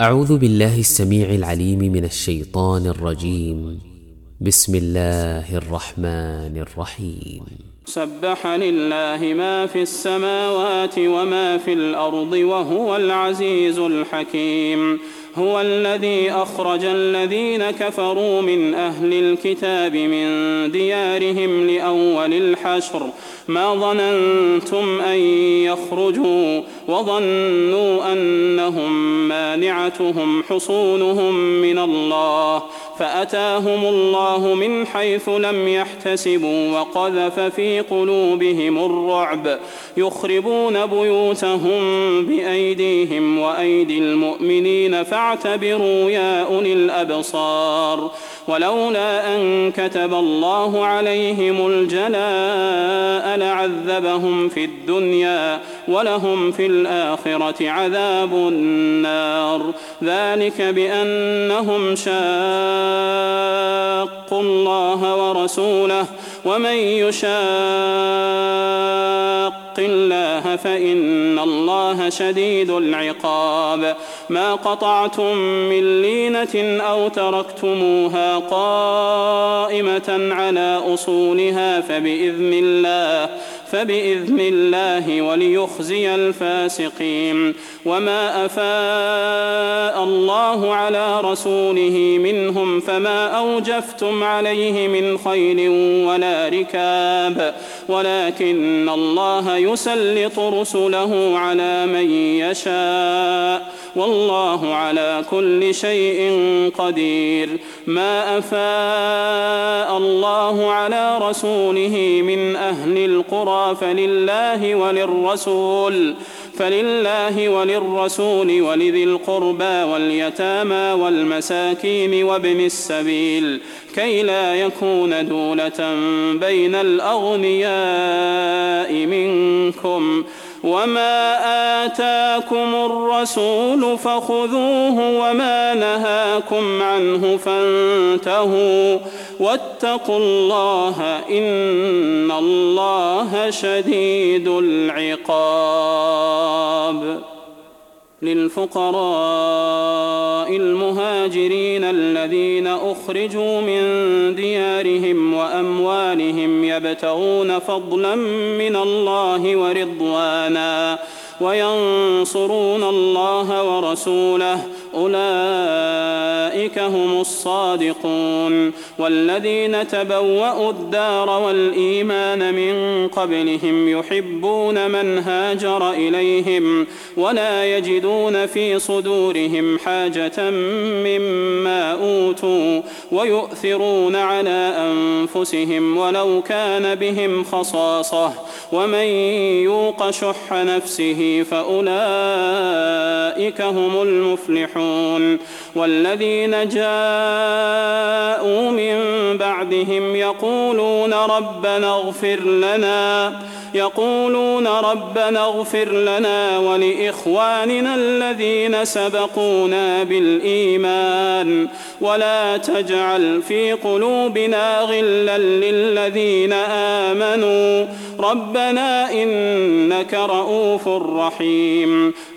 أعوذ بالله السميع العليم من الشيطان الرجيم. بسم الله الرحمن الرحيم. سبح لله ما في السماوات وما في الأرض وهو العزيز الحكيم. هو الذي أخرج الذين كفروا من أهل الكتاب من ديارهم لأول الحشر ما ظننتم أن يخرجوا وظنوا أنهم مانعتهم حصونهم من الله فأتاهم الله من حيث لم يحتسبوا وقذف في قلوبهم الرعب يخربون بيوتهم بأيديهم وأيدي المؤمنين فاعتبروا يا أولي الأبصار. ولولا أن كتب الله عليهم الجلاء لعذبهم في الدنيا ولهم في الآخرة عذاب النار. ذلك بأنهم شاقوا الله ورسوله ومن يشاق الله فإن الله شديد العقاب. ما قطعتم من لينة أو تركتموها قائمة على أصولها فبإذن الله وليخزي الفاسقين. وما أفاء الله على رسوله منهم فما أوجفتم عليه من خيل ولا ركاب ولكن الله يسلط رسله على من يشاء والله على كل شيء قدير. ما أفاء الله على رسوله من أهل القرى فلله وللرسول ولذي القربى واليتامى والمساكين وابن السبيل كي لا يكون دولة بين الأغنياء منكم. وما آتاكم الرسول فخذوه وما نهاكم عنه فانتهوا واتقوا الله إن الله شديد العقاب. للفقراء المهاجرين الذين أخرجوا من ديارهم وأموالهم يبتغون فضلا من الله ورضوانا وينصرون الله ورسوله أولئك هم الصادقون. والذين تبوأوا الدار والإيمان من قبلهم يحبون من هاجر إليهم ولا يجدون في صدورهم حاجة مما أوتوا ويؤثرون على أنفسهم ولو كان بهم خصاصة ومن يوق شح نفسه فأولئك هم المفلحون. والذين جاءوا من بعدهم يقولون ربنا اغفر لنا ولإخواننا الذين سبقونا بالإيمان ولا تجعل في قلوبنا غلا للذين آمنوا ربنا إنك رؤوف رحيم.